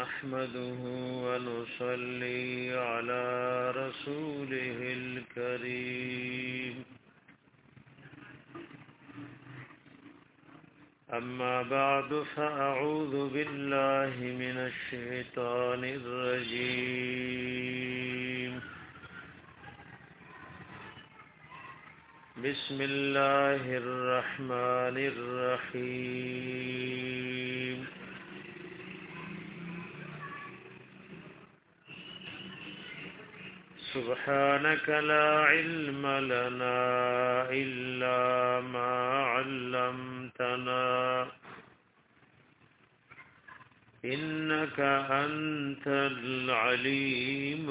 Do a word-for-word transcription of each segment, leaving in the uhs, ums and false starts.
نحمده ونصلي على رسوله الكريم أما بعد فأعوذ بالله من الشيطان الرجيم بسم الله الرحمن الرحيم سبحانك لا علم لنا إلا ما علمتنا إنك أنت العليم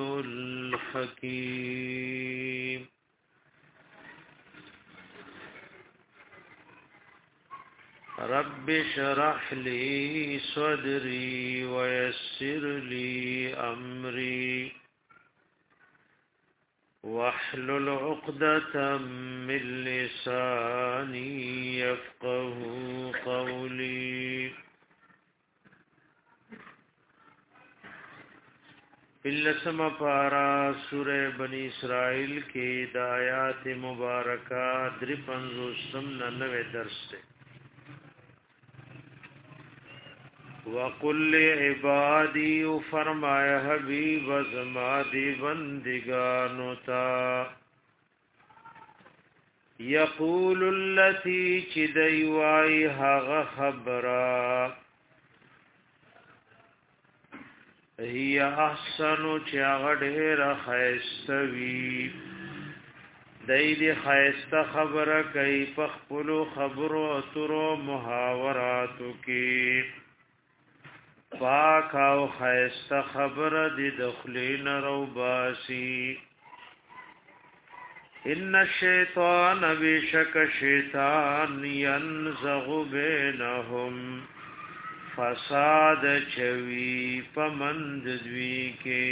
الحكيم رب اشرح لي صدري ويسر لي أمري واحلل عقدة من لساني يفقه قولي بلسم پارا سورہ بنی اسرائیل کے دایات مبارکہ درپنزو سمننوے درس سے وَقُلِّ عِبَادِي فرمایا حبیب ازمادی بندگانو تا یقول اللتی چی دیوائی حغ خبرا هی احسنو چی اغدیر خیستوی دی دی خیست خبر کئی پخپلو خبرو اترو محاوراتو کی پاک او خیست خبر دی دخلین رو باسی ان الشیطان بیشک شیطان ینزغ بینهم فساد چوی پمند دوی کے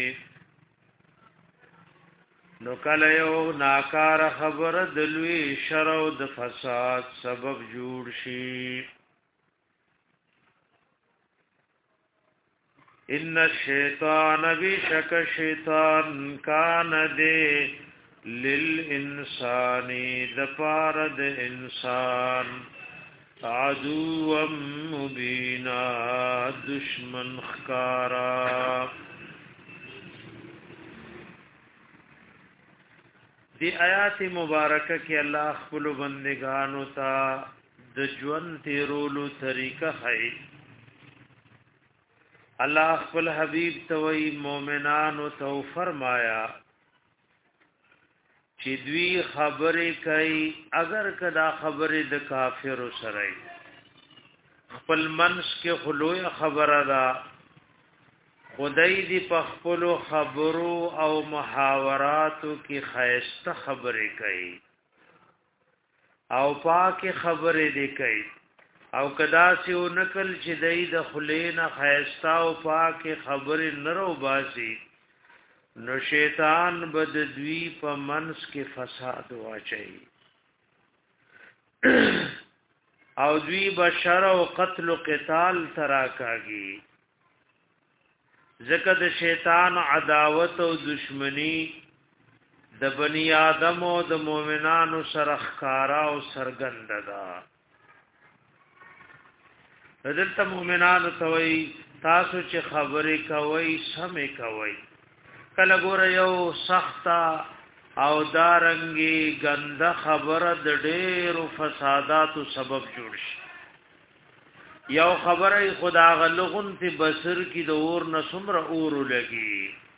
نو کلیو ناکار خبر دلوی شرو د فساد سبب جوړ شي ان الشیطان بیشک شیطان کان دے للانسان دپارد انسان عدو مبینا دشمن خکارا دی آیات مبارکہ کی اللہ خپل بندگانو تا د ژوند تیرولو طریقہ ہے اللہ خپل حبیب توئی مومنانو تو فرمایا چې دوی خبرې کوي اگر کدا خبرې د کافر سره خپل منس کې خلوی خبره ده خدای دی په خپل خبرو او محاوراتو کې خیسته خبرې کوي او پاک خبرې دی کوي او کدا سی او نکل چې دای د خلین خیستا او پاک خبرې نرو باسي نو شیطان بد دوی په منس کې فساد واچي او دوی بشر او قتل او قتال تراکاږي ځکه د شیطان عداوت او دشمنی د بنی آدم او د مؤمنانو سره ښکارا او سرګند ده دلته مؤمنانو توي تاسو چې خبرې کوي سمې کوي کله ګور یو سخته او دارنګي ګنده خبره د ډېرو فساداتو سبب جوړ شي یو خبره خدا غلغون ته بصر کی د اور نسمر اور لګي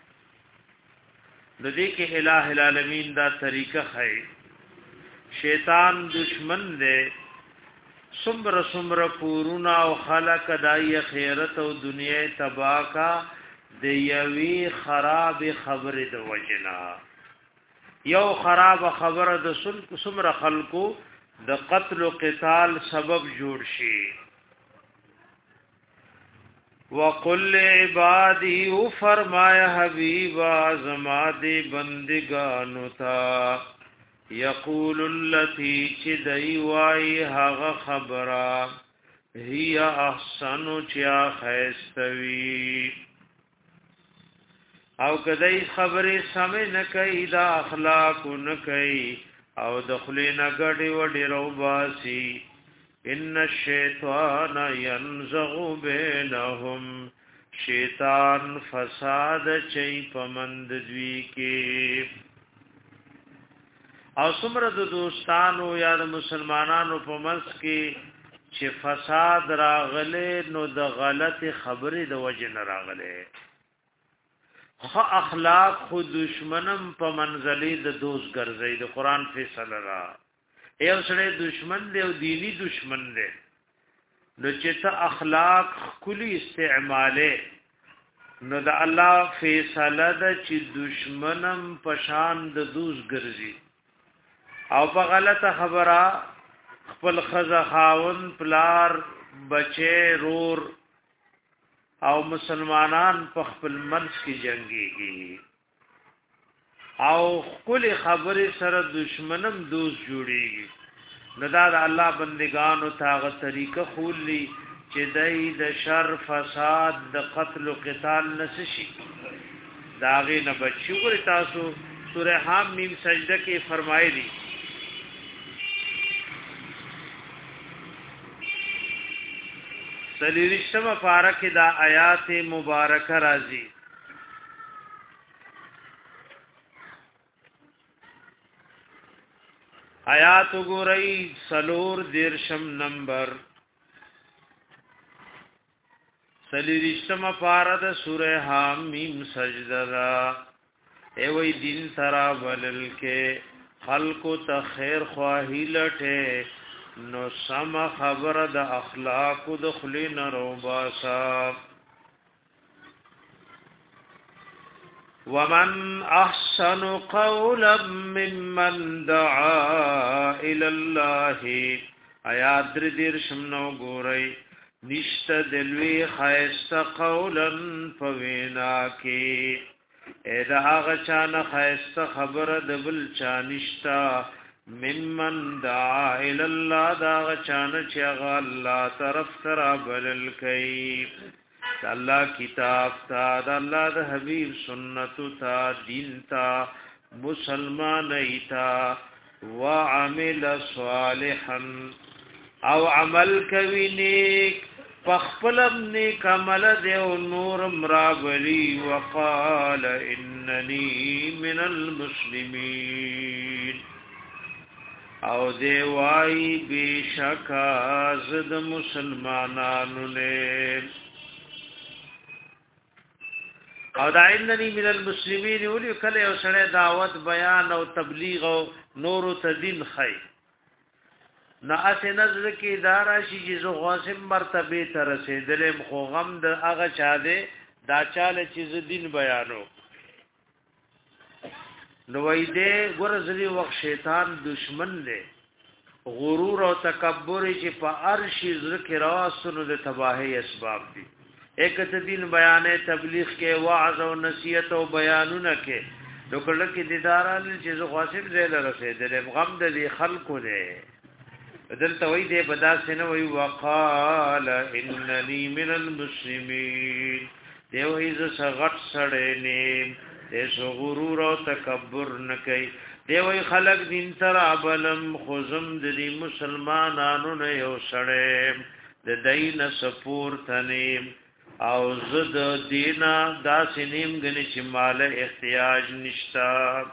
د دې کې الٰه العالمین دا طریقه ہے شیطان دشمن دے سمر سمر پورونا او خلق دای خیرت او دنیا تباہ کا د یوی خراب خبر د وجنا یو خراب خبر د سمر خلقو د قتل او قتال سبب جوړ شي وقل عبادی او فرمایا حبیب ازما دی بندگانو تا یقول اللتی چی دی وائی حغ خبرا هي احسن چیا خیستوی او کدی خبره سمې نه کوي دا اخلاق نه کوي او دخلین غړي وډي روباسي ان الشیطان ينزغ بينهم شیطان فساد چي پمند دوی کې او څومره د دوستانو یا د مسلمانانو په منځ کې چې فساد راغله نو د غلط خبرې د وجه نه راغله خو اخلاق خو دشمنم په منزلي د دوست ګرځي د قران فیصله را یو سره دشمن دی او دینی دشمن دی نو چې ته اخلاق کلی استعماله نو د الله فیصله د چې دشمنم پشان د دوست ګرځي او په غلطه خبره خپل خزه خاون پلار بچي رور او مسلمانان په خپل منځ کې جنگيږي او خپل خبره سره دشمنم دوست جوړيږي نو دا د الله بندگانو تاغه طریقه خولي چې دای د شر فساد د قتل او قتال نسشي داغه نه بچو ګر تاسو سوره حم میم سجده کې فرمایلی سلیرشتم پارک دا آیات مبارکه راځي آیات وګورئ سلور دیرشم نمبر سلیرشتم پارد سوره حامیم سجده را ایوی دین ترا بلل کے خلق تا خیر خواهی لٹے نو سم خبر د اخلاق د خلین روباسا ومن احسن قولا ممن دعا الى الله آیات در دیر شمنو گورئی نشت دلوی خیست قولا فوینا کی ایدا آغا چانا خیست خبر دبل چانشتا ممن دعا الاللہ داغ چانا چیغا اللہ طرف ترا بلل کئی دا اللہ کتاب تا دا اللہ دا حبیب سنتو تا دین تا مسلمان ایتا وعمل صالحا او عمل کوي نیک پخپلم نیک عمل دیو نور مرابلی وقال اننی من المسلمین او دیوائی بیشکا زد مسلمانانو نے او دا اننی من المسلمین اولی کلی او سڑے دعوت بیان او تبلیغ او نور و تدین خی نا اسی نظر کی دارا شی جیزو غاسم مرتبه ترسیدلیم خو غم دا اغا چا دے دا چال چیز دین بیانو نوئی دے گرزلی وقت شیطان دشمن دے غرور او تکبر چی پا ارشی ذرک رواسنو دے تباہی اسباب دی ایک دین بیانے تبلیغ کے وعظ و نصیحت و بیانو نکے نو کلکی دیداران چیزو غاسم زیل رسیدلیم غم دلی خلقو دے دلته وی دې بدا سينه وی وقال انني من المسلمين دی وی ز سغټ سړې نه دې سو غرور او تکبر نه کوي دی وی خلق دین تر ابلم خزم دې مسلمانانو نه یو سړې د دین سپور تنیم او زد دینا داسنیم غنی چې مال احتیاج نشتا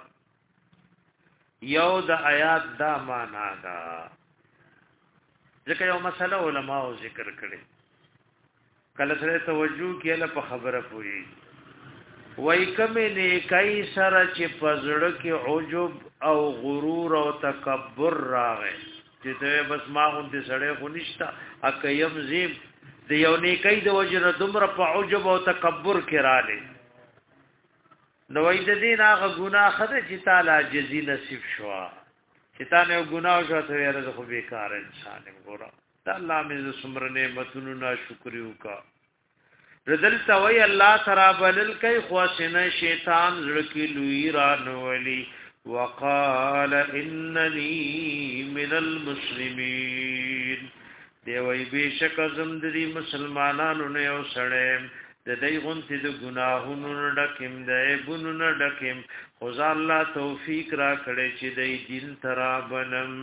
یو د آیات دا معنا دا ځکه یو مسله علماء ذکر کړي کله سره توجه کیله په خبره پوری وای کمه نه کای سره چې پزړه کې عجب او غرور او تکبر راغی چې ته بس ما هم دې سړی خو نشتا اکیم زیم د یو نه کای د وجره دمر په عجب او تکبر کې رااله نو وای د دین هغه ګناه خده چې تعالی جزی نصیب شوا چې تا نه ګناه شو ته یاره خو بیکار انسان ګورا دا الله مې سمره نعمتونو نا شکر وکا ردل توي الله ترا بلل کوي خواسنه شیطان زړکی لوی را نولی وقال انني من المسلمين دی وی بشک زم د مسلمانانو نه یو سړی د دې غونتی د ګناهونو ډکم د ایبونو ډکم خو الله توفیق را کړی چې د دین ترا بنم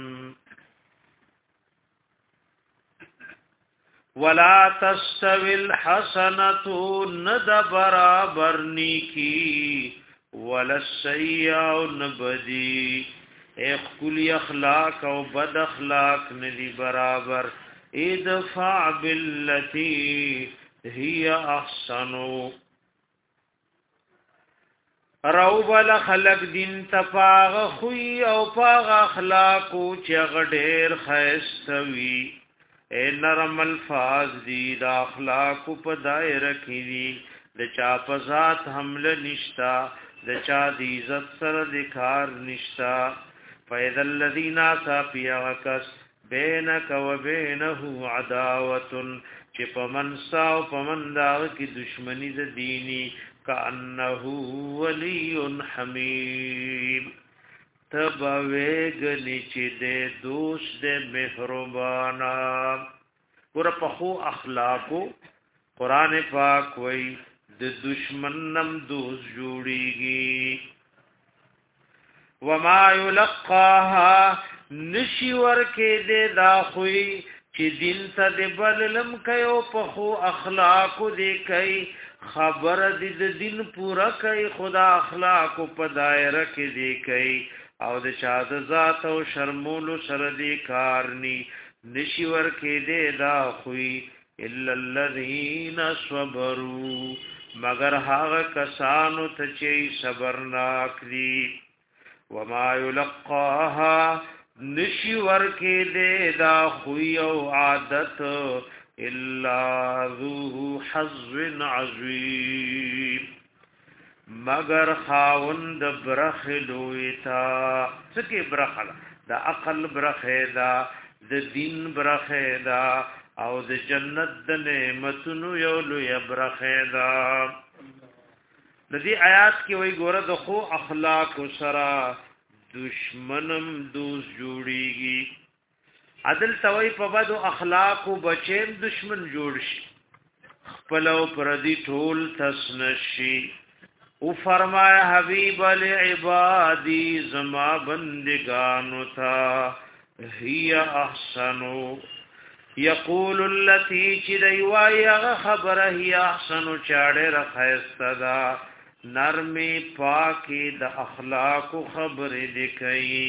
ولا تستوي الحسنه ند برابر نیکی ولا السیئه نبدی اخکل اخلاق او بد اخلاق ندی برابر ادفع باللتی هي احسنو راو بل خلق دین تپاغ خوی او پاغ اخلاقو چغ ډیر خیستوی اے نرم الفاظ دی دا اخلاقو په دایره کې دی د چا په ذات حمله نشتا د چا دی عزت سره د کار نشتا فاذا الذين سافياكس بينك وبينه عداوه چې پمن ساو پمن دا کی دشمنی د دینی کانه ولی حمیم تبویگنی چی دے دوست دے مہربانا پورا پخو اخلاقو قرآن پاک وی د دشمنم دوست جوڑیگی وما یلقاها نشیور کے دے داخوی چی دل تا دے بللم کئیو پخو اخلاقو دے کئی خبر دی د دین پورا کئی خدا اخلاقو پا دائرہ کے دے کئی او د شاد ذات او شرمولو سره دی کارنی نشور کې دې دا خوې الا الذين صبروا مگر هغه کسانو ته چې صبرناک دي وما يلقاها نشور کې دې دا خوې او عادت الا ذو حظ عظیم مگر خاوند برخلویتا سکی برخلا دا عقل برخیدا د دین برخیدا او د جنت د نعمتونو یو لوی برخیدا د دې آیات کې وایي ګوره د خو اخلاق سره دشمنم دوست جوړیږي عدل توي په بدو اخلاق او بچیم دشمن جوړ شي خپل او پردي ټول تسنشي او فرمایا حبیب العبادی زما بندگانو تا هي احسنو یقول التي چدیوای خبره هي احسنو چاړه رخصدا نرمی پاکی د اخلاق خبر دکئی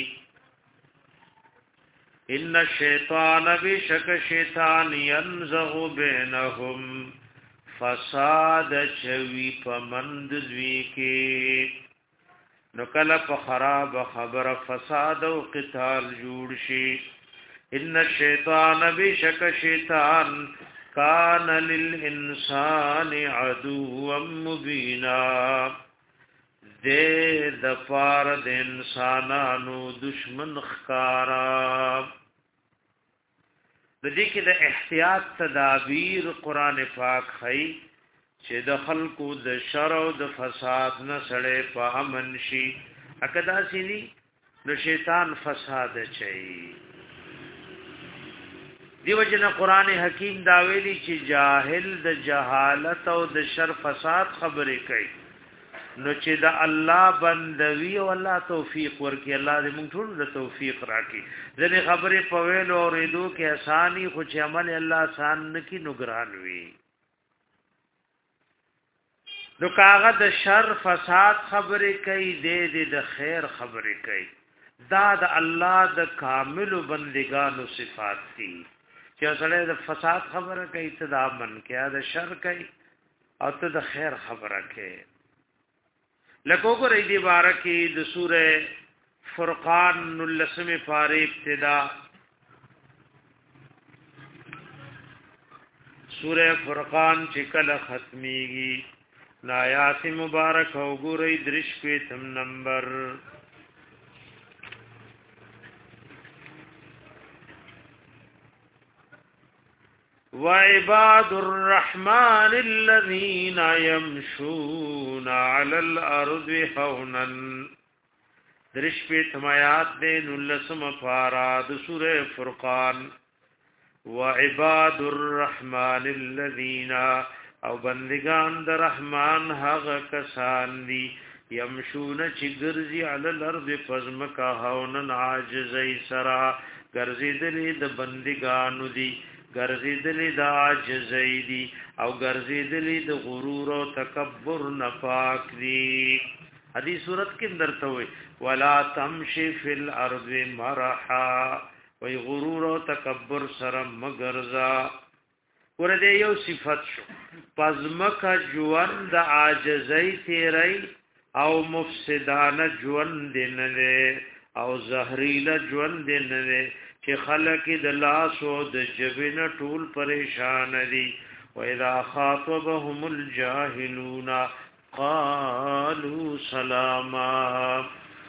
ان الشیطان بشک شیطان ينزغ بینهم فساد چوی پمند دوی کې نو کله په خراب خبر فساد او قتال جوړ شي ان الشیطان بشک شیطان کان للانسان عدوا مبینا دې د پار د انسانانو دشمن ښکارا د دې کې د احتیاط تدابیر قران پاک خي چې د خلقو د شر او د فساد نه سړې په امن شي اکدا سینی نو شیطان فساد چي دیو جن قران حکیم دا ویلي چې جاهل د جهالت او د شر فساد خبرې کوي نو چې د الله بندوي او الله توفیق ورکي الله دې موږ ټول د توفیق راکړي ځنې خبرې په ویلو او ریدو کې اساني خو چې عمل الله آسان نکي نگران وي نو کاغه د شر فساد خبرې کوي دې دې د خیر خبرې کوي دا د الله د کامل بندگانو صفات دي چې سره د فساد خبره کوي ته د امن کې د شر کوي او ته د خیر خبره کوي لکه وګورئ دی بارکه د سوره فرقان نلسمه پاره ابتدا سوره فرقان چې کله ختميږي نایات مبارک وګورئ درش په تم نمبر وعباد الرحمن الذين يمشون على الارض هونا درش په تمات دین لسم فاراد سوره فرقان وعباد الرحمن الذين او بندگان در رحمان هغه کسان دي يمشون چې ګرځي علی الارض فزمکا هونن عاجزی سرا ګرځیدلې د بندگانو دي ګرځیدلې د عاجزی دي او ګرځیدلې د غرور او تکبر نفاق دي. حدیث صورت کې درته وي ولا تمشي فی الارض مرحا وی غرور او تکبر سره مگرزا. ورته یو صفت شو پزمکا ژوند د عاجزی تیری او مفسدانه ژوند دینه او زهریله ژوند دینه چې خلق د لاس او د جبن ټول پریشان دي. و اذا خاطبهم الجاهلون قالوا سلاما.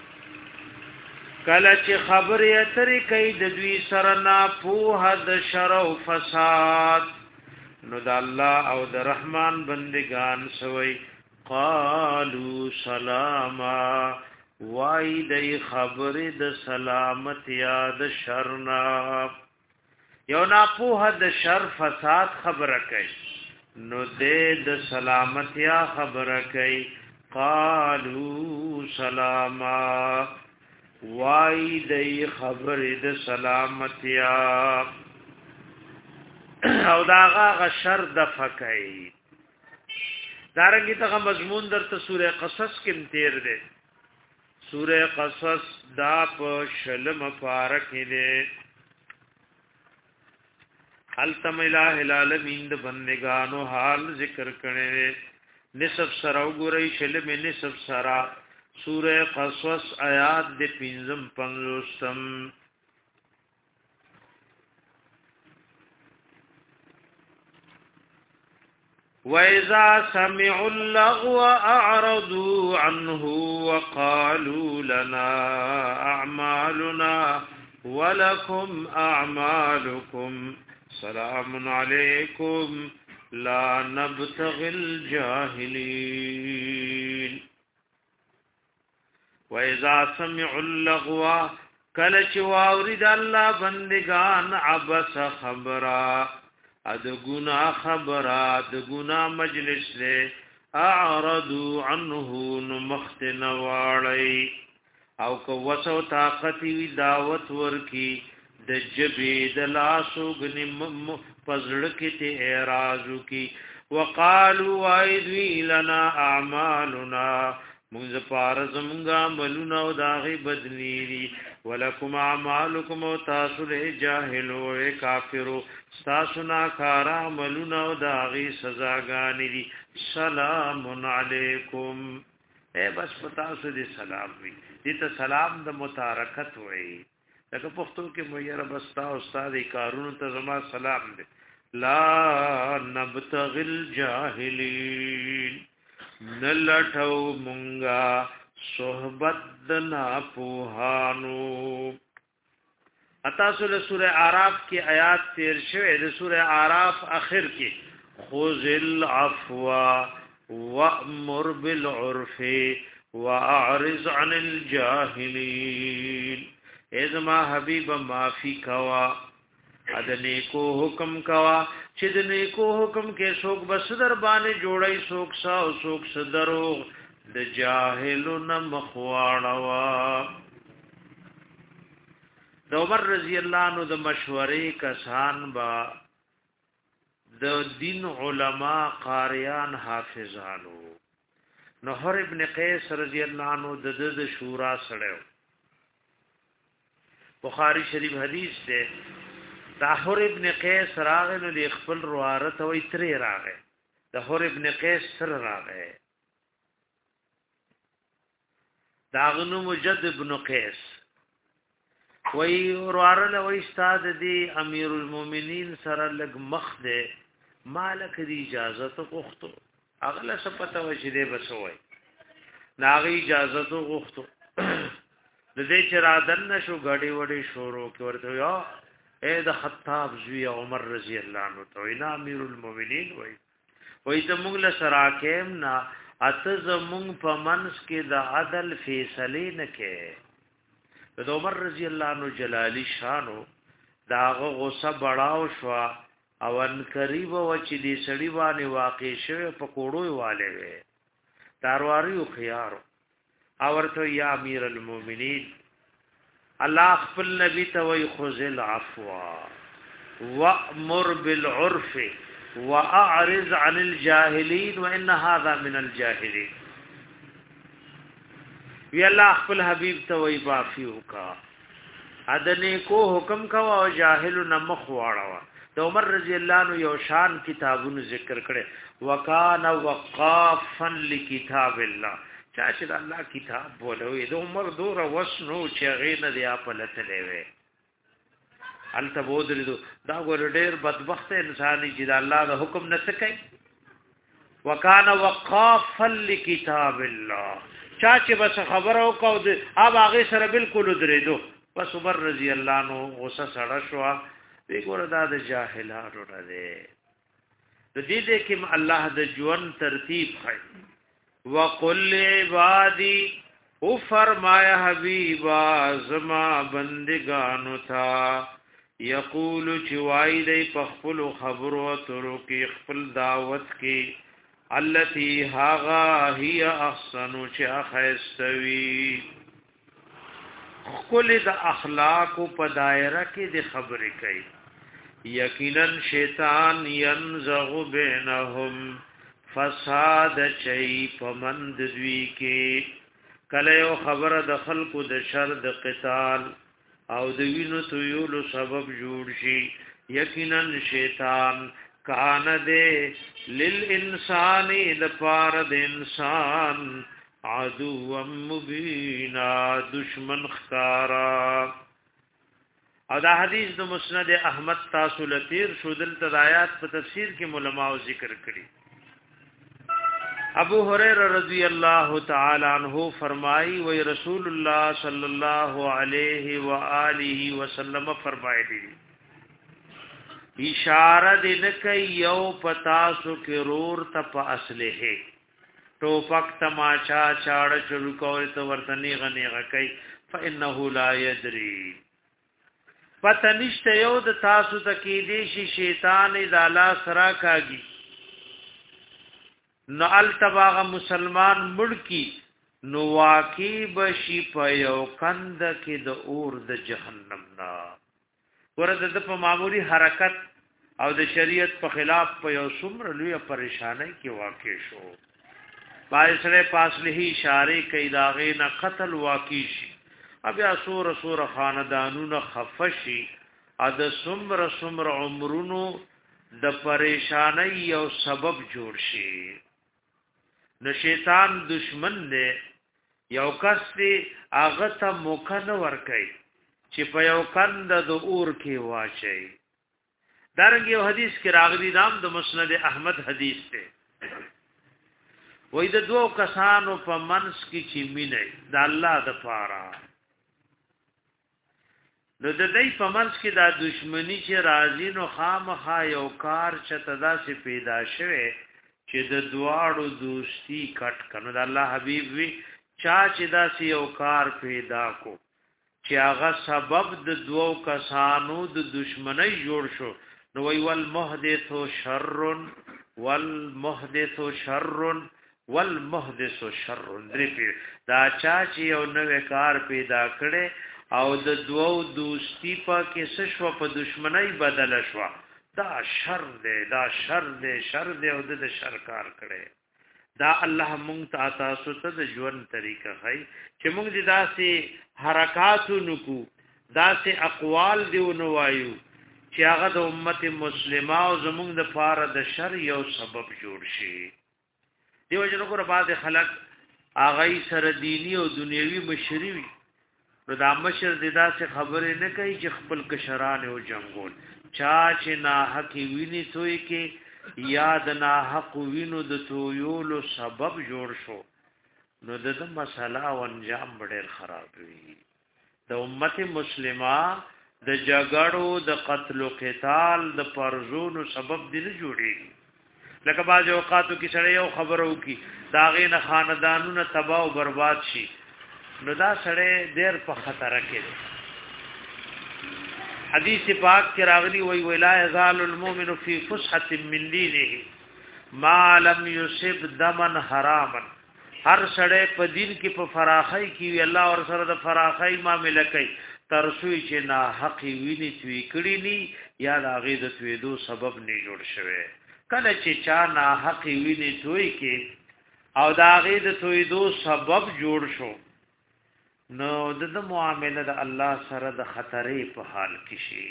کله چې خبرې اترې کوي د دوی سره نه پوهه د شر او فساد نو د الله او د رحمان بندگان سوی قالوا سلاما وای د خبرې د سلامت یا د شر نه. یو نه پوهه د شر فساد خبره کوي نو د سلامت یا خبره کوي قالوا سلاما وای د خبرې د سلامتیا او داغه غشر د فکای. دارنګه ته مضمون درته سوره قصص کې تیر دی. سوره قصص دا په شلم پارک دی. التم الہ العالمین د بندگانو حال ذکر کړي. نصف سره وګورئ شلم نصف سره سوره قصص آیات د پنځم پنځوستم. وَإِذَا سَمِعُوا اللَّغْوَ أَعْرَضُوا عَنْهُ وَقَالُوا لَنَا أَعْمَالُنَا وَلَكُمْ أَعْمَالُكُمْ سَلَامٌ عَلَيْكُمْ لَا نَبْتَغِي الْجَاهِلِينَ. وَإِذَا سَمِعُوا اللَّغْوَ کله چې واورید الله بندگان عبس خبره اد گناہ خبره د گناہ مجلس له اعرضوا عنه نمختن واړی او کو وسو طاقت وی دعوت ورکی د جبې د لاسو غنی پزړ کې ته اعراض کی وقالوا ايذ لنا اعمالنا منذ پارز منگا ملونا و داغی بدنیری ولکم اعمالکم و تاسو له جاہلو و کافرو ستاسو ناکارا ملونا و داغی سزاگانی دی سلام علیکم. اے بس پتاسو دی سلام وی دیتا سلام دا متارکت وی لکه پختو کې میر بستا استاد کارون ته زما سلام دی. لا نبتغی الجاهلین نلټو مونگا صحبت دنا پوهانو. اتاسو له سوره اعراف کې آیات تیر شوه د سوره اعراف اخر کې خذ العفو وامر بالعرف واعرض عن الجاهلين. ازما حبیب معافی کوا ادنی کو حکم کوا چې د نیکو حکم کې څوک بس در باندې جوړای څوک سا او څوک صدرو د جاهلون مخواړوا. د عمر رضی الله عنه د مشورې کسان با د دین علما قاریان حافظانو. نهر ابن قیس رضی الله عنه د د شورا سره بخاری شریف حدیث ده دحر ابن قیس راغه نو د خپل روارت او اتری راغه دحر ابن قیس سره راغه داغنو مجد ابن قیس وی روارل وی استاد دی امیر المومنین سره لګ مخ ده مالک دی اجازه تو غوښتو اغله سپته و چې دی بسوي ناغي اجازه تو غوښتو د دې چې رادن نشو غړي وړي شورو کې ورته یو اے د خطاب زوی عمر رضی الله عنه تو انا امیر المؤمنین وای وای ته موږ له سراکم نا اته زمون په منس کې د عدل فیصله نه کې د عمر رضی الله عنه جلالی شانو داغه غصه بڑاو شو او ان قریب و چې دې سړی باندې واقع شوه په کوړوي والے وي دارواري خيار او ورته یا امیر المؤمنین الله خپل نبی ته وی خذل عفو وامر بالعرف واعرض عن الجاهلين وان هذا من الجاهلين وی الله خپل حبیب ته وی بافیو کا ادنه کو حکم کا او جاهل نمخ واړه د عمر رضی الله عنه یو شان کتابونو ذکر کړي وکانا وقافا لکتاب الله چا چې الله کتاب بولوي د عمر دور وسنو چې غینه دی خپل تلې وي الته بودري دا ګور ډېر بدبخت انسان چې د الله د حکم نه سکي وکانا وقافا لکتاب الله چا چې بس خبرو کو د اب هغه سره بالکل درېدو بس عمر رضی الله عنه غصه سره شو وګوره دا د جاهلانو نه دی د دې دې کې الله د ژوند ترتیب خای وقل عبادی او فرمایا حبیبا زما بندگانو تھا یقول چوای دی په خپل خبرو ترو کې خپل دعوت کې التي هاغا هي احسن چا خیستوی خپل د اخلاق په دایره کې د خبرې کوي یقینا شیطان ينزغ بینهم فساد چي پمند دوی کې کله یو خبره د خلقو د شر د قتال او د وینو تویولو سبب جوړ شي یقینا شیطان کان دې للانسان لپاره د انسان عدو مبینا دشمن خکارا او دا حدیث د مسند احمد تاسو لتیر شودل تدایات په تفسیر کې علماء ذکر کړي ابو هريره رضی الله تعالی عنہ فرمایي وی رسول الله صلی الله علیه و آله وسلم فرمایي اشاره دې کوي یو پتا سو کې رور ته په اصله ټوپک تماچا چاړ شروع کول ته ورتنی غنی غکای فانه لا يدري پتنشت یو د تاسو ته کې دي شي شیطان د الله سرا کاږي نو التباغ مسلمان مړکی نو واقع بشي په یو کند کې د اور د جهنم نا ورته د په معمولی حرکت او د شریعت په خلاف په یو څومره لوی پریشانای کې واقع شو بایسره پاسله اشاره کوي داغه نه قتل واقع شي بیا سور سور خاندانونو خفشي ا د سمر سمر عمرونو د پریشانای او سبب جوړ شي نو شیطان دشمن دی یو کس دی هغه ته موقع نه ورکي چې په یو کند د اور کې واچي دارنګ یو حدیث کې راغلی نام د مسند احمد حدیث دی وې د دوه کسانو په منس کې چې مینه د الله د پاره نو د دې په منځ کې دا دشمنی چې راځي نو خامخا یو کار چې تدا سي پیدا شوه چې د دواړو دوستی کټ کنه د الله حبيب وی چا چې دا سي یو کار پیدا کو چې هغه سبب د دوو کسانو د دشمنی جوړ شو نو وی والمحدث شر والمحدث شر والمحدث شر درې دا چا چې یو نوې کار پیدا کړي او د دوو دوستی په کې سشو په دشمنی بدل شو دا شر دی دا شر دی شر دی او د شر کار کړي دا الله مونږ ته تاسو ته د ژوند طریقه خای چې مونږ دې داسې حرکات نکو داسې اقوال دی ونوایو چې هغه د امت مسلمه او زمونږ د فار د شر یو سبب جوړ شي دیو جنو کو بعد خلق اغه سره دینی او دنیوي مشری وي نو دا مشر ددا سے خبرې نه کوي چې خپل کشران او جنگول چا چې نا حق ویني توي کې یاد نا حق وینو د تویولو سبب جوړ شو نو د مسله او انجام ډېر خراب وي د امت مسلمه د جګړو د قتل او قتال د پرزونو سبب دی نه جوړي لکه باز اوقاتو کې سره یو خبرو کې داغه نه خاندانونو تباہ او برباد شي نو دا سړی ډېر په خطر کې دی حدیث پاک کې راغلی وی ولا یزال المؤمن فی فسحه من دینه ما لم یصب دما حراما. هر سړی په دین کې په فراخی کې الله اور سره د فراخی معاملې کوي تر سوی چې نه حق ویني توی کړی ني یا د هغه د تویدو سبب نه جوړ شوی. کله چې چا نه حق ویني توی کې او د هغه د تویدو سبب جوړ شو نو د معاملې د الله سره د خطرې په حال کې شي.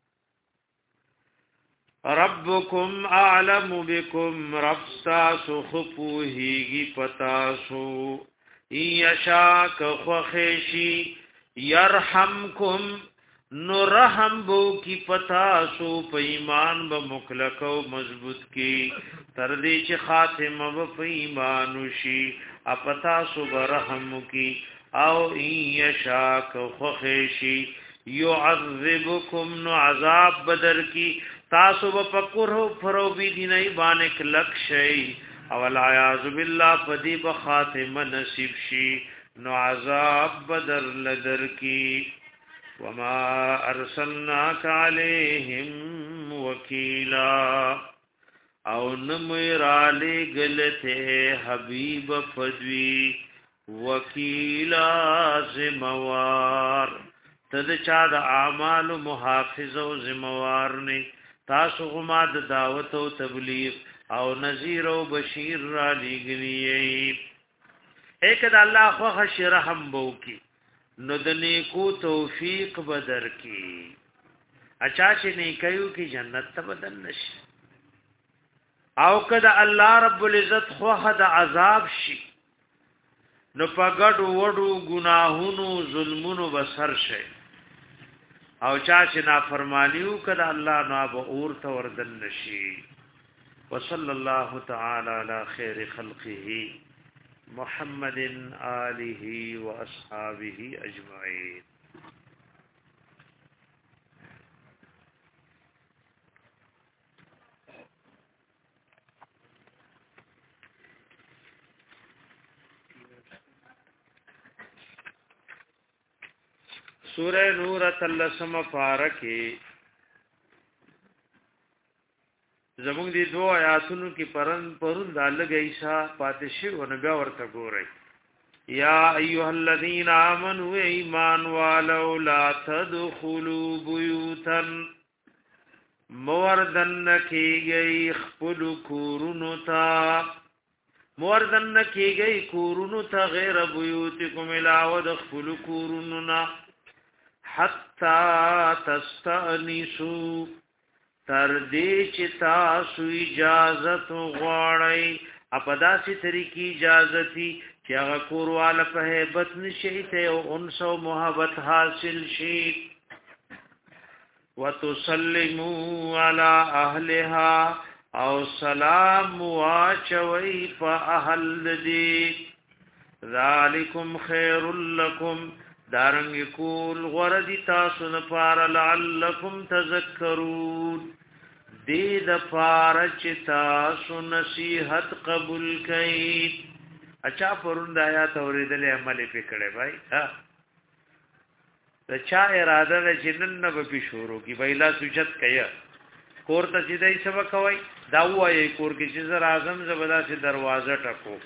ربکم اعلم بكم رب تاسو خپوهیږي پتاسو یشاک خوخشی یرحمکم نو رحم بو کی پتاسو په ایمان به مخلق او مضبوط کی تر دې چې خاتمه به په ایمان وشي اپتاسو به رحم کی او یشاک خوخشی يعذبكم نو عذاب بدر کی تاسو په پکورو فرو بي دي نه باندې کلک شي او العیاذ بالله پدی په خاتمه نصیب شي نو عذاب بدر لدر کی. وما ارسلناک علیہم وکیلا او نمرالی گلتے حبیب فدوی وکیلا زموار تد چا د اعمال محافظ او زموار نه تاسو غما د دعوت او تبلیغ او نذیر او بشیر را لګنی ایک د الله خو خش رحم بو کی نو د نیکو توفیق بدر کی اچا چې نیکیو کی جنت ته بدل نشي او کدا الله رب العزت خو د عذاب شي نو پګړو وړو گناهونو ظلمونو بسر شي او چا چې نافرمانیو کړه الله نو به اور ته وردن نشي. وصلی الله تعالی علی خیر خلقه محمد آله و اصحابه اجمعین. سورہ نور تلسم پارکی زمونږ دی دو آیاتونو کې پرن پرون دال گئیسا پاتشی و نبی ورته ګورئ. یا ایها الذین آمنوا ایمان والو لا تدخلوا بیوتا موردن کیږي خپل کورونو تا موردن کیږي کورونو تا غیر بیوتکم علاوه د خپل کورونو نا حتا تستأنسوا تر دې چې تاسو اجازت غواړئ اپدا سي طریقې اجازتي چې هغه کورواله په hebat نشي ته او انس او محبت حاصل شي. وتسلموا على اهلها او سلام واچوي په اهل دې ذالکم خیر لکم دارنګ کول غردی تاسو نه پار لعلکم تذکرون دې د پار چې تاسو نصیحت قبول کړئ. اچھا پروندا آیات اوریدلې عمل پکړې بھائی ها د چا اراده د جنن نه به شروع کی ویلا سوچت کیا کور ته چې دای سبا کوي دا وایي کور کې چې زر اعظم زبدا سي دروازه ټکو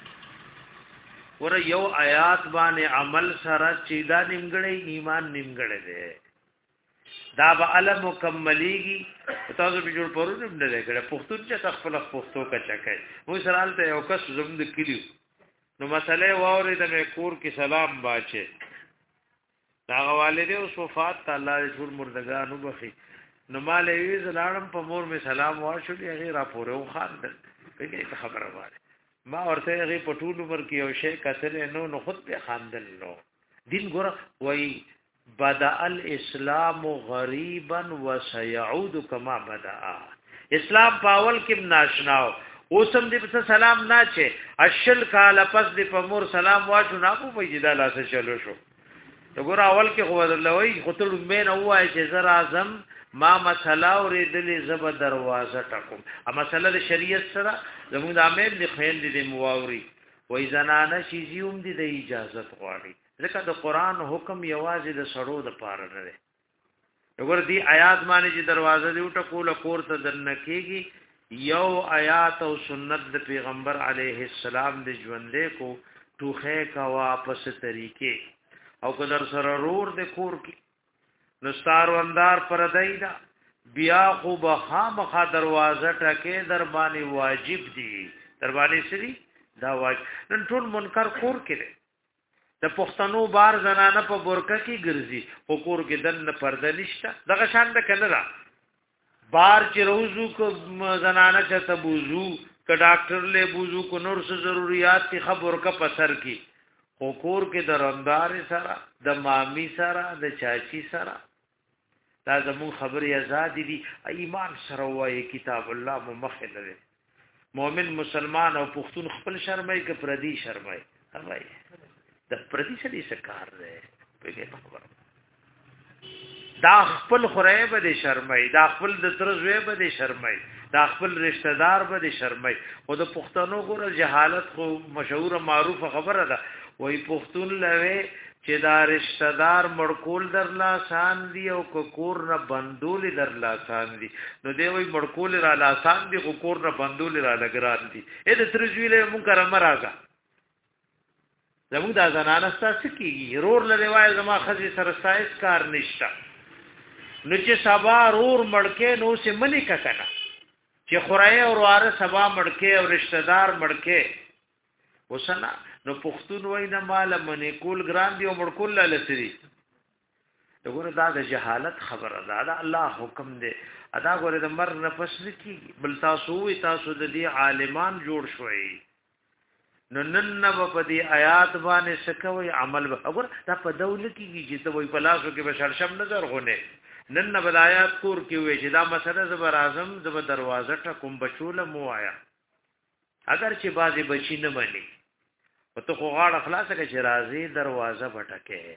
ور یو آیات باندې عمل سره چې دا نیمګړی ایمان نیمګړی دی دا به علم مکملیږي تاسو به جوړ پرونه نه لګړه پښتون چې تخپل پښتو کا چکای مو سره ته یو کس زموږ د کلیو نو مسئله واوري د کور کې سلام باچه دا والده او صفات الله جوړ مردگانو بخي نو مال یې زلاړم په مور می سلام واشو دی غیر پوره خان دې خبره واره ما ورته غي پټول عمر کې او شی کتل نو نو خود به خاندل نو دین ګور وای بدا الاسلام غریبا وسيعود كما بدا اسلام پاول کې ناشناو اوسم دې په سلام نه چه اشل کال پس دې په مور سلام واچو نه په وجدا لاسه چلو شو ګور اول کې خو درلوي خطر مين هوا چې زر اعظم ما مسله اوریدلې زب دروازه ټکوم ا مسله د شریعت سره زموږ د امیر د خیل د مواوري وای زنانه شي زیوم دي د اجازه غواړي ځکه د قران حکم یوازې د سړو د پاره نه دی وګور دې آیات باندې چې دروازه دی ټکول کور ته دنکېږي یو آیات او سنت د پیغمبر علیه السلام د ژوندې کو ټوخه کا واپس طریقې او کدر سره رور د کور کې نستار وندار پر دایدا بیا خو بخامخه دروازه ټکه در باندې واجب دي در باندې سری دا واجب نن ټول منکر کور کې د پښتنو بار زنانه په برکه کې ګرځي او کور کې دن پرده نشته دغه شان د کنه بار چې روزو کو زنانه چې تبوزو ک ډاکټر له بوزو کو نور څه ضرورت کی خبر کا پسر کی خو کور کې د رندار سره د مامی سره د چاچی سره دا زمون خبري آزاد دي ایمان سره وایي کتاب الله مخه لري مؤمن مسلمان او پښتون خپل شرمای ک پردي شرمای هغه د پردي سړي سکار دی په خبره دا خپل خړای به د شرمای دا خپل د ترزوی به د شرمای دا خپل رشتہ دار به د شرمای او د پښتنو ګور جهالت خو مشهور معروف خبره ده وای پښتون لوي چې دا رشتہ دار مړکول در لاسان دي او کور نه بندول در لاسان دي نو دی وای مړکول را لاسان دي خو کور نه بندول را لګران دي اې د ترزوی له مونږ کرم راغا زموږ د زنانه ستاسو کېږي رور له روایت زما خزي سره سایس کار نشته نو چې سبا رور مړکې نو سه منی ککنه چې خورای او واره سبا مړکې او رشتہ دار مړکې وسنا نو پښتون وای نه مال منی کول ګران دی او مړکول لسری دغه دا د جهالت خبره ده دا الله حکم دی ادا غره د مر نه پس کیږي بل تاسو وي تاسو د دې عالمان جوړ شوي نو نن په دې آیات باندې سکوي عمل وګور دا په دولت کې چې ته وای په لاسو کې بشر شم نظر غونه نن په آیات کور کې وي چې دا مسله زبر اعظم زبر دروازه ټکم بچول مو آیا اگر چې بازي بچی نه مانی او ته خو غاړه خلاصه کې چې راځي دروازه بټکه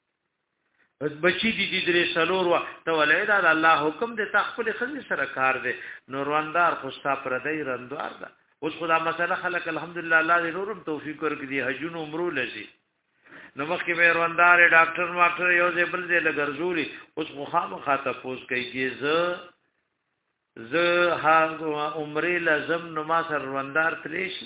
بس بچی دي دې درې سلور وا ته ولې دا الله حکم دې تخپل خزي سره کار دې نوروندار خوستا پر دې رندوار دا اوس خدا مسله خلق الحمدلله الله دې نورم توفیق ورکړي حجون عمرو لذي نو مخکې به روندار ډاکټر ماټر یو ځای بل ځای لګرځولي اوس مخامه خاطه پوس کوي ز ز ها عمره لازم نو ما سره روندار تلیشي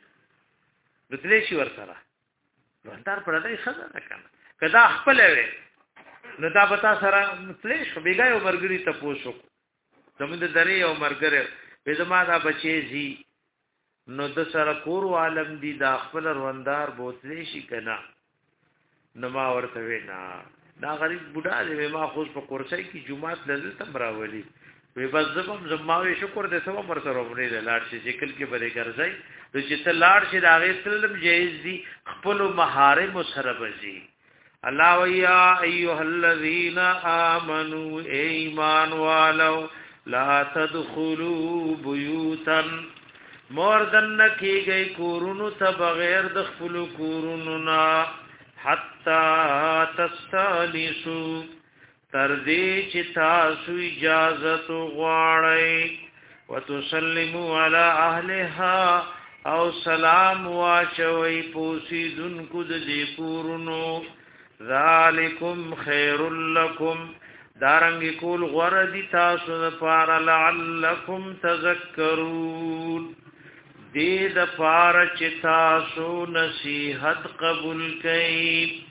تلیشي ور سره روندار پر دې خزانه کنه کدا خپل وي نو دا بتا سره تلیش بیګای عمرګری ته پوسو زموږ د درې عمرګره به زما دا بچي زی نو د سره کور عالم دي دا خپل روندار بوتلی شي کنه نو ما ورته وینا دا غریب بوډا دی ما خو په کورسای کې جمعات لزل تم راولي وی بس زبم زماوي شکر دې سم مر سره وبري لاړ شي شکل کې بری ګرځي د چې ته لاړ شي دا غي سلم جایز دي خپل محارم سره بزي الله ويا ايها الذين امنوا ايمان والو لا تدخلوا بيوتا موردن کی گئی کورونو ته بغیر د خپل کورونو نا حتا تستانسو تر دې چې تاسو اجازه غواړئ وتسلموا على اهلها او سلام واچوي پوسیدونکو د دې کورونو ذالکم خیر لکم دارنګ کول غردی تاسو لپاره لعلکم تذکرون دې د پاره چې تاسو نصیحت قبول کړئ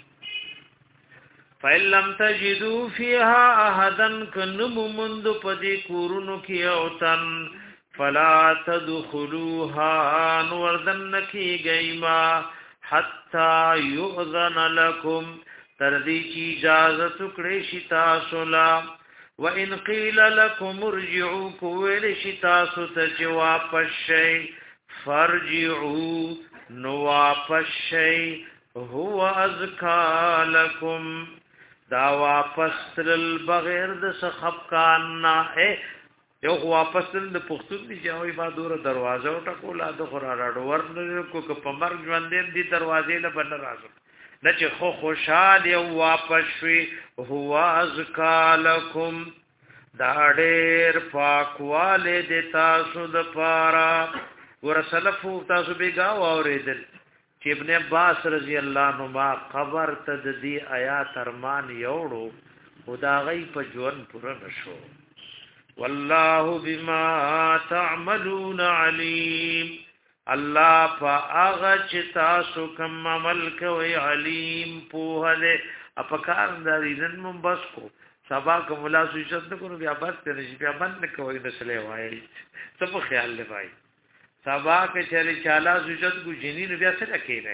فَإِلَّمْ تَجِدُوا فِيهَا أَحَدًا كَنُّمُ مُنْدُ پدی کورونو کې اوتن فَلَا تَدْخُلُوهَا نوردن کی گئیما حَتَّى يُؤْذَنَ لَكُمْ تردی چی اجازت کړی شي تاسو لا وَإِنْ قِيلَ لَكُمْ ارْجِعُوا كُوِلِ شي تاسو ته واپس شئ فَارْجِعُوا نو واپس شئ هو ازکا لکم دا واپس تل بغیر د خفقان نه یو واپس تل د پښتون دی چې با دور دروازه او ټکولا د خورا راډو ورن کو ک په مرګ ژوندې دی دروازې له بل راځو نه چې خو خوشال یو واپس شي هو ازکا لکم دا ډېر پاکواله د تاسو د پاره ورسلفو تاسو بیګاو اوریدل چې ابن عباس رضی الله عنهما قبر ته د دې آیات ارمان یوړو خدا غي په ژوند پوره نشو والله بما تعملون عليم الله فاغه چې تاسو کوم عمل کوي علیم په دې اپکار دینن مون بس کو سبا کوم لا سوچت نه کوو بیا بس ته نشي بیا باندې کوي د سلې وای څه په خیال لې بھائی سبا کې چلے چالا سوچت کو جنی نو بیا څه کوي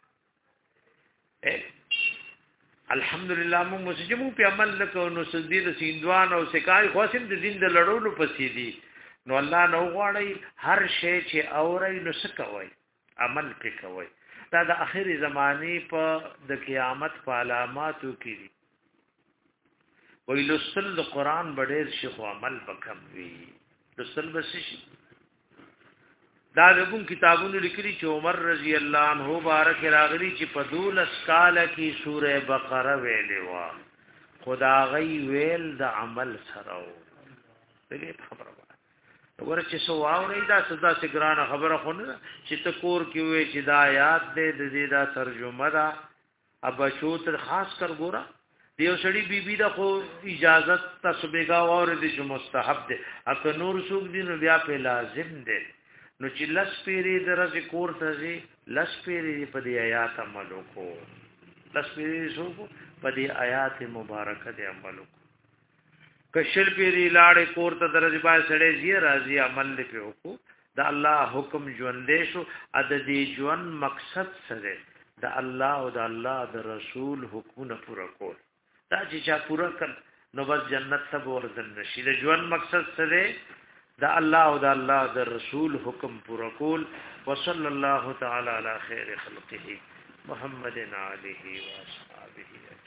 الحمدلله موږ مسجمو په عمل نکو نو سدي د سیندوان او سکای خواسم د دین د لړولو پسې دي نو الله نو غواړي هر شی چې اوري نو سکوي عمل کې کوي دا د اخري زماني په د قیامت په علاماتو کې دي وی لسل د قران بډیر شیخ عمل بکم وی لسل بس شي دا دغه کتابونو لیکلي چې عمر رضی الله عنه بارک راغلی چې په دول اسکال کې سوره بقره ویلې وا خدا غي ویل د عمل سره دغه خبره وګوره چې سو واوري دا سزا سګرانه خبره خونه چې تکور کې وي چې دا آیات دې د دې دا ترجمه دا ابا شوتر خاص کر ګوره دیو سړی بی بی دا خو اجازت تسبیغا اور دې چې مستحب ده اک نور سوق دین بیا په لازم ده نو چې لس پیری درځ کور ته زی لس پیری په دې آیات عمل وکړو لس پیری سو په دې آیات مبارکه دې عمل وکړو کشل پیری لاړې کور ته درځ بای سړی زی راضی عمل دې وکړو دا الله حکم ژوندې شو ا دې ژوند مقصد سره دا الله او دا الله د رسول حکمونه پوره کول دا چې چا پوره کړ نو بس جنت ته ورځل نشي د ژوند مقصد سره دا الله او دا الله د رسول حکم پوره کول وصلی الله تعالی علی خیر خلقه محمد علیه و اصحابہ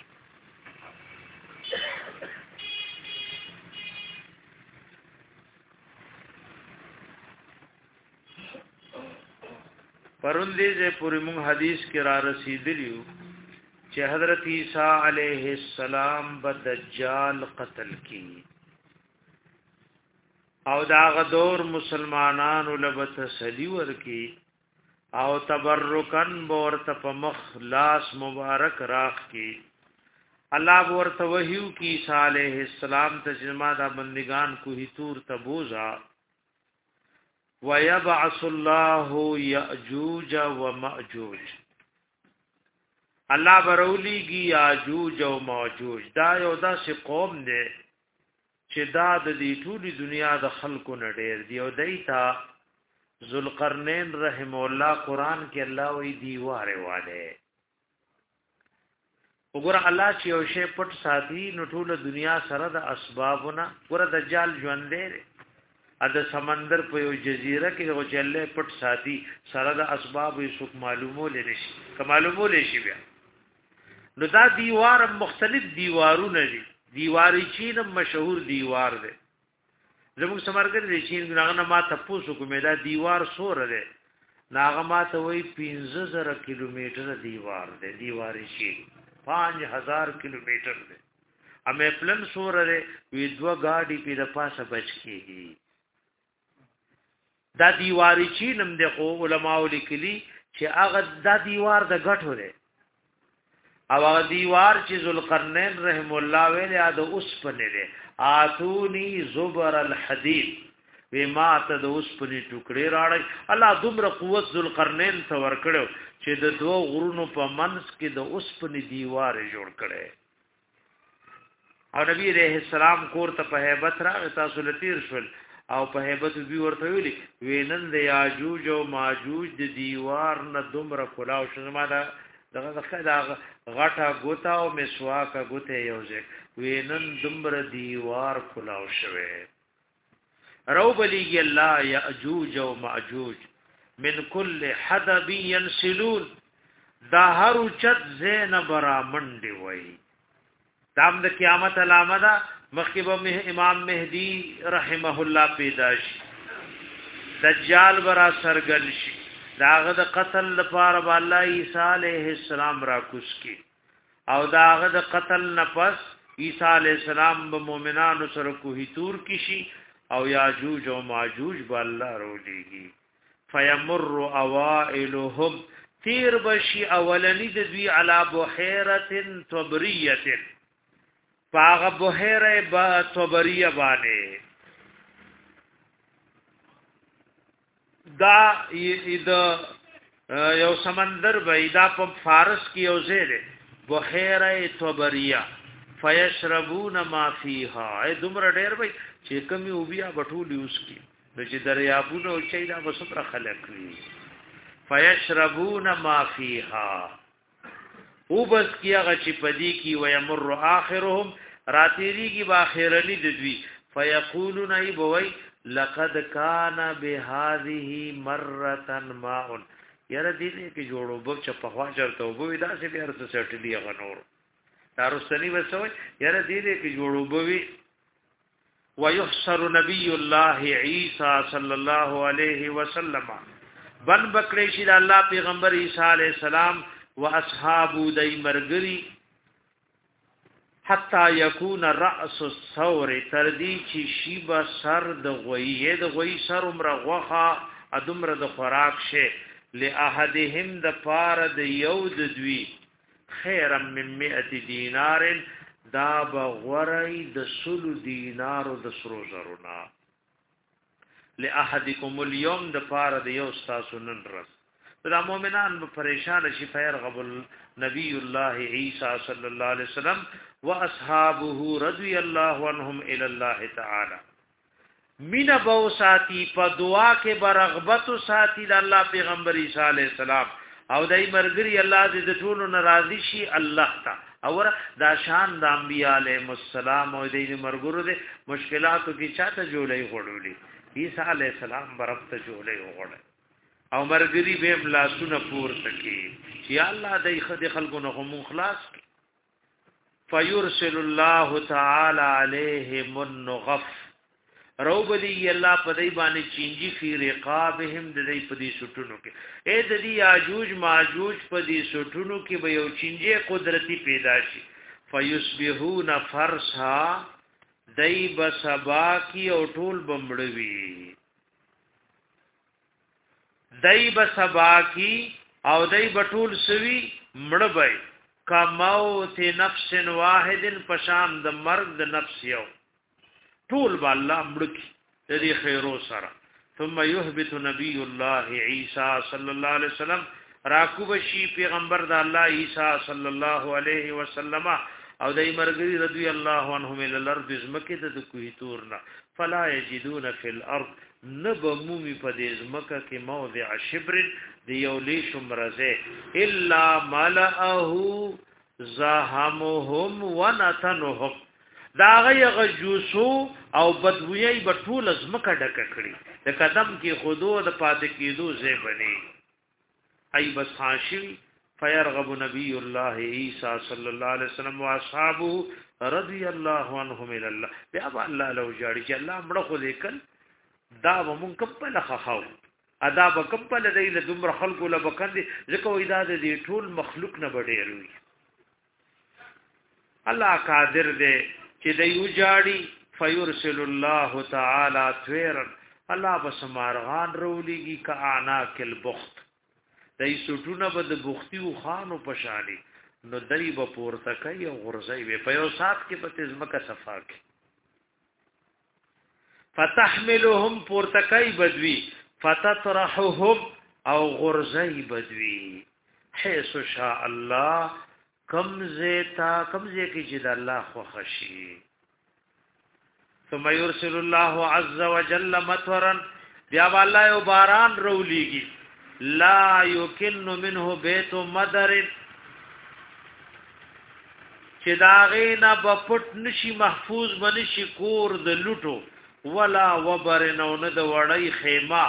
پروندې چې پوری مون حدیث کې را رسیدلیو چې حضرت عیسی علیہ السلام به دجال قتل کی او دا غدور مسلمانانو لبه تسلی ورکی او تبرکن ورته په مخلاص مبارک راخ کی الله ورته وحیو کی عیسی علیہ السلام ته جما دا بندگان کو هی تور تبوزا ويبعث الله ياجوج وماجوج الله برولیږي یاجوج او ماجوج دا یو داسې قوم دی چې دا د دې ټولي دنیا د خلکو نه ډېر دی او دایتا ذوالقرنین رحم الله قران کې الله وی دیواره والے وګوره الله چې یو شی پټ ساتي نو ټول دنیا سره د اسبابونه ګوره دجال ژوند دی ا د سمندر په یو جزیره کې یو چلې پټ ساتي سره د اسباب یې څوک معلومول نشي که معلومول شي بیا نو دا دیوار مختلف دیوارونه دي دیواری چین مشهور دیوار دی زموږ سمارګر دی چین غنغه ما تاسو کومه دا دیوار سور دی ناغه ما ته وای پنځه زره کیلومتر دیوار دی دیواری چین پنځه هزار کیلومتر دی امه پلن سور دی وی دوا گاډي په د پاسه بچ کیږي دا دیواری چینم د خو علماء لیکلي چې هغه دا دیوار د غټو دی او هغه دیوار چې ذوالقرنین رحم الله ویل د اوس پنه دی اتونی زبر الحديد وما ته د اوس پنی ټوکړي راړي الله دومره قوت ذوالقرنین ته ور کړو چې د دوه غرونو په منځ کې د اوس پنی دیوار جوړ کړي او نبی رحم السلام کور ته په hebat را تاسو لتیر شول او په hebat وی ورته ویلي وینن د یاجوج او ماجوج د دیوار نه دومره کلاو شنه دا دغه خدا غټه ګوتا او مسواکه ګوته یوځه وینن دومره دیوار کلاو شوه رو بلیږي الله یاجوج او ماجوج من کل حدب ينسلون دا هر چت زین برا منډي وای دام د قیامت علامه ده مخکې امام مهدی رحمه الله پیدا شي دجال برا سرګل شي داغه د قتل لپاره الله عیسی علیہ السلام را کوس کی او داغه د قتل نفس عیسی علیہ السلام به مؤمنانو سره کوهی تور کی شي او یاجوج او ماجوج به الله رولیږي فیمر اوائلهم تیر بشي اولنی د دوی علی بحیره طبریه پاغه بحیره با طبریه باندې دا د یو سمندر به دا په فارس کې یو ځای دی بحیره طبریه فیشربون ما فیها ای دومره ډیر وای چې کمی او بیا بټول یوس کی د چې دریابونه او چې دا وسره خلق وی فیشربون ما فیها او بس کیغه چې پدی کی و یمر اخرهم راتیری کی باخرلی د دوی فیقولون ای بوی لقد کان بهذه مره ماء یاره دې کې جوړو بو چې په خوا چرته وبوي دا چې بیا رسې سټلی غنور دارستنی وسوي یاره دې دې کې جوړو بوي ويحشر نبي الله عيسى صلى الله عليه وسلم بن بکړی چې الله پیغمبر عیسی علیہ السلام واصحاب دای مرګری حتا یکون راس الثور تردی چې شیبا سر د غوی د غوی سر عمر غوخه ادمره د خوراک شه لاحدهم د پار د یود دوی خیر من مئة دینار دا بغوری د سلو دینارو د سرو زرونا لاحدکم اليوم د پار د یو تاسو نن رس دا مؤمنان به پریشان شي فیرغب النبی الله عیسی صلی الله علیه وسلم واصحابه رضی الله عنهم الی الله تعالی مینا بو ساتي په دعا کې برغبت ساتي د الله پیغمبر عیسی علیہ السلام او دای مرګری الله دې د ټولو ناراضي شي الله تا اور دا شان د انبیاء علیهم السلام او دې مرګرو دې مشکلاتو کې چاته جوړې غوړولې عیسی علیہ السلام برفت جوړې غوړې او مرګری به ملاسونه پورته کې یا الله دې خد خلقونه هم خلاص فیرسل الله تعالی علیهم النغف روب دی الله په دای باندې چینجی فی رقابهم د دې په دې سټونو کې اے د دې یاجوج ماجوج په دې سټونو کې به یو چینجی قدرتی پیدا شي فیسبحون فرسا دای بسبا کی او ټول بمړوي دای بسبا کی او دای بټول سوي مړبای کموت نفس واحد پشام د مرګ د نفس یو طول با الله مړکی د دې خیرو سره ثم يهبط نبي الله عيسى صلى الله عليه وسلم راکوب شي پیغمبر د الله عيسى صلى الله عليه وسلم او دای مرګری رضی الله عنهم الى الارض زمکه د کوه تورنا فلا يجدون في الارض نبمومی په دې زمکه کې موضع شبر دی یو لیش مرزه الا ملئه زهمهم ونتنهم دا غي غجوسو او بدوی بټول زمکه ډک کړي د قدم کې خودو د پاتې کېدو زې بني ای بس حاشی فيرغب نبی الله عیسی صلی الله علیه وسلم واصحابه رضی الله عنهم الى الله بیا الله لو جاړي چې الله مړه خو لیکل دا مون کپل خخاو ادا به کپل دی له دومره خلقو له بکندي ځکه وې دا د ټول مخلوق نه بډېروي الله قادر دی چې دی وجاړي فیرسل الله تعالی طیرا الله بسمارغان رولیږي کانا کل بخت دای سټونه بد بختی او خانو پشانی نو دای په پورته کوي او غرزي وي په یو سات کې په تزمکه صفا کې فتحملهم پورته کوي بدوی فتطرحهم او غرزي بدوی حيث شاء الله کمزه تا کمزه کې چې د الله خو خشي ثم يرسل الله عز وجل مطرا بیا الله یو باران رولیږي لا يكن منه بيت مدر چې داغینا بپټ نشي محفوظ بنشي کور د لټو ولا وبر نو نه د وړی خیمه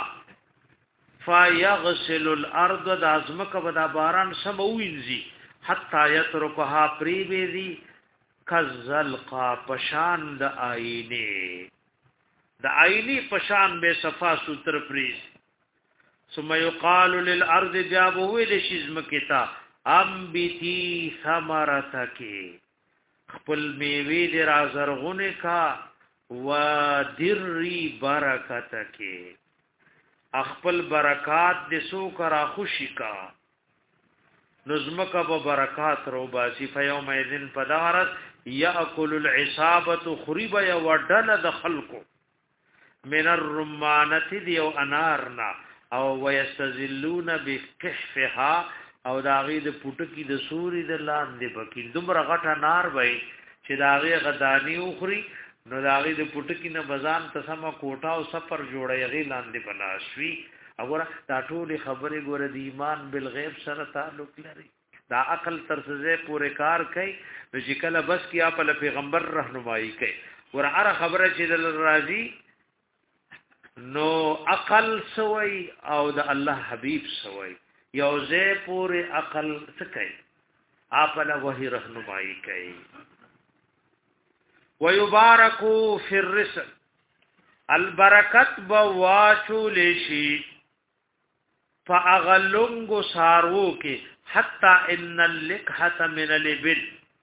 فيغسل الارض د ازمکه بدا باران سموینځي حتا یترکها پریبی کذلقا پشان د آینه د آینه پشان به صفا سوتر پریز ثم يقال للارض جابوه لشزمکتا انبتی ثمرتک خپل میوه د رازرغونه کا و دری برکتک خپل برکات د سو کرا خوشی کا نظمک به برکات رو باسی فیوم اذن پدارت یاکل العصابه خریب یودل د خلقو من الرمانه دی او انارنا او ويستذلون بكحفها او داغي د پټکی د سوري د لاندې بکین دومره غټه نار وای چې داغي غدانی اخري نو داغي د پټکی نه بزان تسمه کوټا او سفر جوړي غي لاندې بناشوي وګوره دا ټول خبره ګوره د ایمان بالغیب سره تعلق لري دا عقل ترسزه پورې کار کوي نو چې کله بس کیا په پیغمبر رهنمایي کوي ور هر خبره چې د راضي نو عقل سوی او د الله حبیب سوی یوزه پورې عقل سکي اپل وحی رهنمایي کوي ويباركوا في الرزق البرکت بواچو لشی فاغلنگو سارو کې حتا ان اللقحه من الابل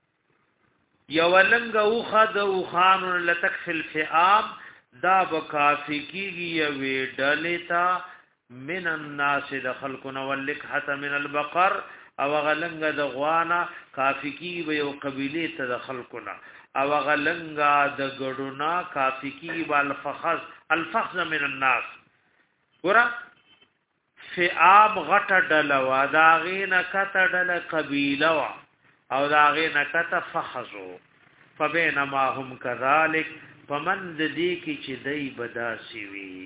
یولنگ اوخد اوخان لتکفل الفئام دا بکافی کیږي یوی ډلیتا من الناس د خلقنا واللقحه من البقر او غلنگ د غوانا کافی کیږي یو قبیله ته د خلقنا او غلنگا د ګډونا کافی کی بالفخذ الفخذ من الناس ورا فئام غټ ډلوا داغین کته ډل قبیله او داغین کته فخذو فبینما هم كذلك فمن دې کی چې دای بداسي وی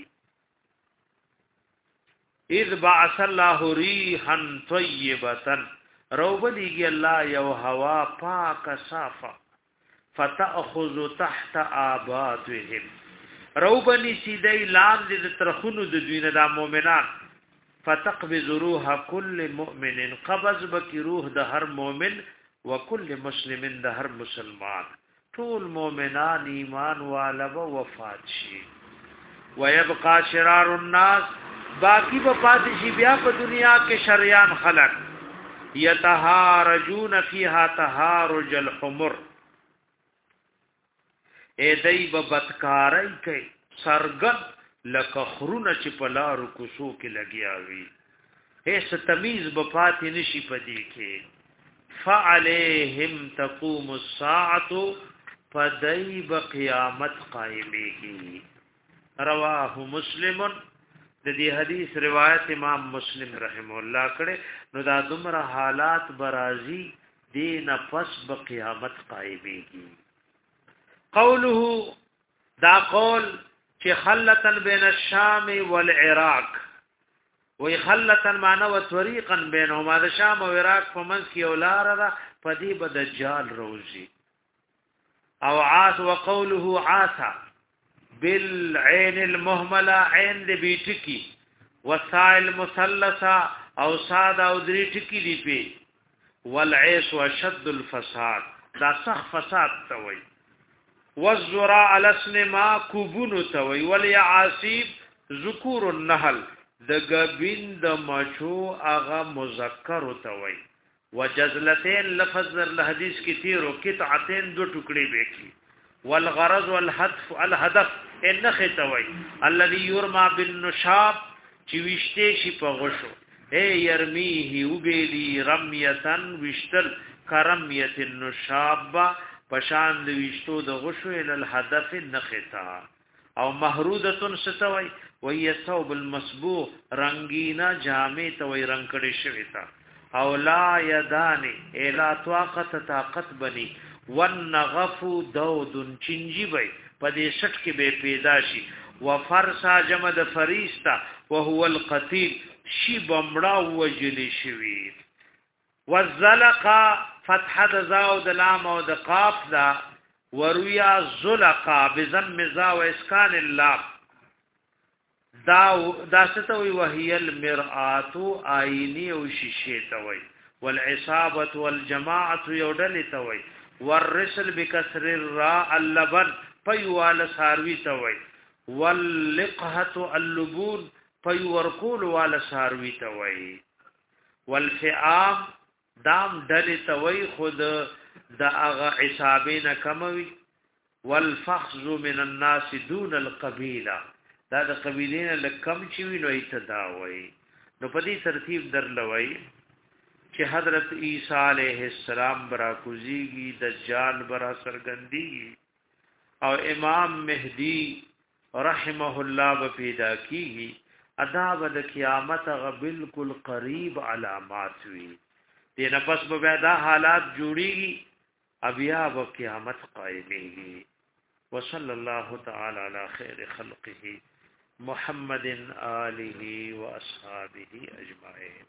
اذ بعث الله ريحا طيبه روبلیږي الله یو هوا پاک صافه فتأخذ تحت آباتهم روبني سیدای لاندې د ترخونو د دوینه د مؤمنان فتقبض روح كل مؤمن قبض بکی روح د هر مؤمن وكل مسلم د هر مسلمان ټول مؤمنان ایمان والا و وفات شي ويبقى شرار الناس باقی په پاتې شي بیا په دنیا کې شریان خلق يتهارجون فيها تهارج الحمر اے دای په بدکارای کوي سرګن لکه خرونه چې په لارو کوسو کې لګیاوي هیڅ تمیز په پاتې نشي پدې کې فعليهم تقوم الساعه فدای بقیامت قائمېږي رواه مسلم د دې حدیث روایت امام مسلم رحم الله کړه نو دا دومره حالات برازي دین پس بقیامت قائمېږي قوله دا قول چې خلتن بین الشام والعراق وی خلتن معنی و طریقا بینهما د شام او عراق په منځ کې اولار ده پدی به دجال روزي او عاص وقوله عاص بالعين المهمله عين د بیٹکی وسائل مثلثه او صاد او درې ټکی دی په والعيش وشد الفساد دا صح فساد توي والزراء على اسم ما كوبون توي واليعاصيب ذكور النحل د غبین د مچو اغه مذکر توي وجزلتين لفظ الحديث کی تیرو قطعتين دو ټوکړي بکی والغرض والهدف الهدف انخ توي الذي يرمى بالنشاب چې وشته شي په غشو اے يرميه وبيلي رميتن وشتل کرميه النشاب پشان د وشتو د غشو ال الهدف نختا او محرودتن ستوي وهي ثوب المصبوغ رنگینا جامع توي رنگ کړي شوی تا او لا یدانی الا طاقت طاقت بني والنغف دود چنجي وي پدې شټ کې به پیدا شي وفرسا جمع د فریستا وهو القتيل شي بمړه وجلی شوی والزلقا فتح د زاو د لام او د قاف دا ورویا زلقا بضم زا و اسکان اللام دا دا ستوي وهي المرآت عيني او شیشه توي والعصابه والجماعه يودل توي والرسل بكسر الراء اللبن فيوال ساروي توي واللقحه اللبون فيورقول وال ساروي توي والفئام دام دل توي خود دا اغا عصابین کموي والفخذ من الناس دون القبيله دا د قبیلین لکم چې وی نو ایتداوي نو په دې ترتیب درلوي چې حضرت عیسی علیه السلام برا کوزیږي، دجال برا سرګندي او امام مهدی رحمه الله به پیدا کیږي. ادا د قیامت غ بالکل قریب علامات وي. دې نفس به دا حالات جوړيږي، بیا به قیامت قائميږي. وصلی الله تعالی علی خیر خلقه محمد آله واصحابه اجمعین.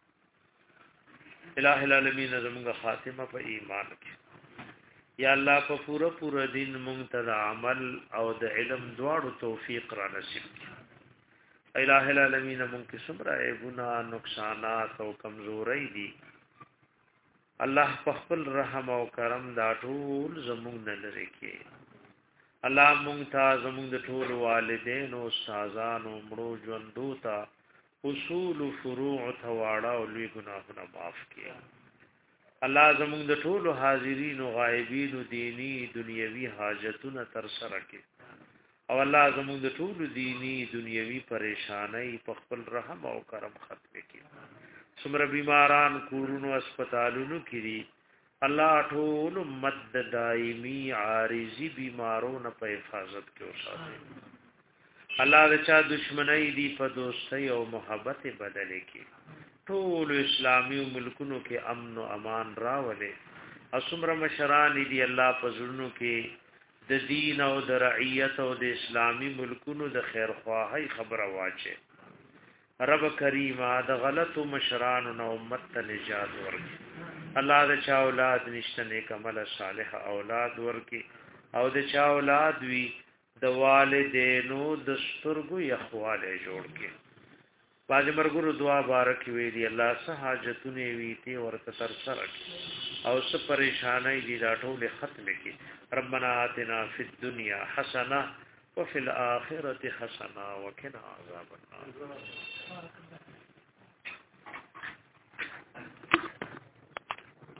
الہ العالمین زموږ خاتمه په ایمان کې یا الله په پورا پورا دین مونږ ته عمل او د علم دواړو توفیق را نصیب کړي. الہ العالمین مونږ کې څومره عیبونه، نقصانات او کمزوري دي، الله په خپل رحم او کرم دا ټول زموږ نه لري کې. الله مونږ ته زموږ د ټول والدین او استادانو مړو ژوندو ته اصول و فروع تواړه او لوی ګناهونه معاف کړي. الله زموږ د ټول حاضرین او غایبین او دینی دنیوي حاجتونه تر سره کړي او الله زموږ د ټول دینی دنیوي پریشانای په خپل رحم او کرم ختم کړي. څومره بیماران کورونو هسپتالونو کې دي، الله ټول مد دایمي عارضی بیمارونو په حفاظت کې وساتي. الله د چا دشمنی دی په دوستۍ او محبت بدل کړي. ټول اسلامي ملکونو کې امن او امان راولي. اسمر مشران دی الله په زړونو کې د دین او د رعیت او د اسلامي ملکونو د خیر خواهی خبره واچي. رب کریم د غلط مشران او امت ته نجات ورکړي. الله د چا اولاد نشته نیک عمل صالح اولاد ورکړي او د چا اولاد وی د والدینو د سترګو یخواله جوړ کړي. باج مرګرو دعا بارک وی دی الله سه حاجتونه وی تی ورته تر سره او سه پریشانای دي دا ټول ختم کړي. ربنا آتنا فی الدنیا حسنه وفي الاخره حسنه وقنا عذاب النار.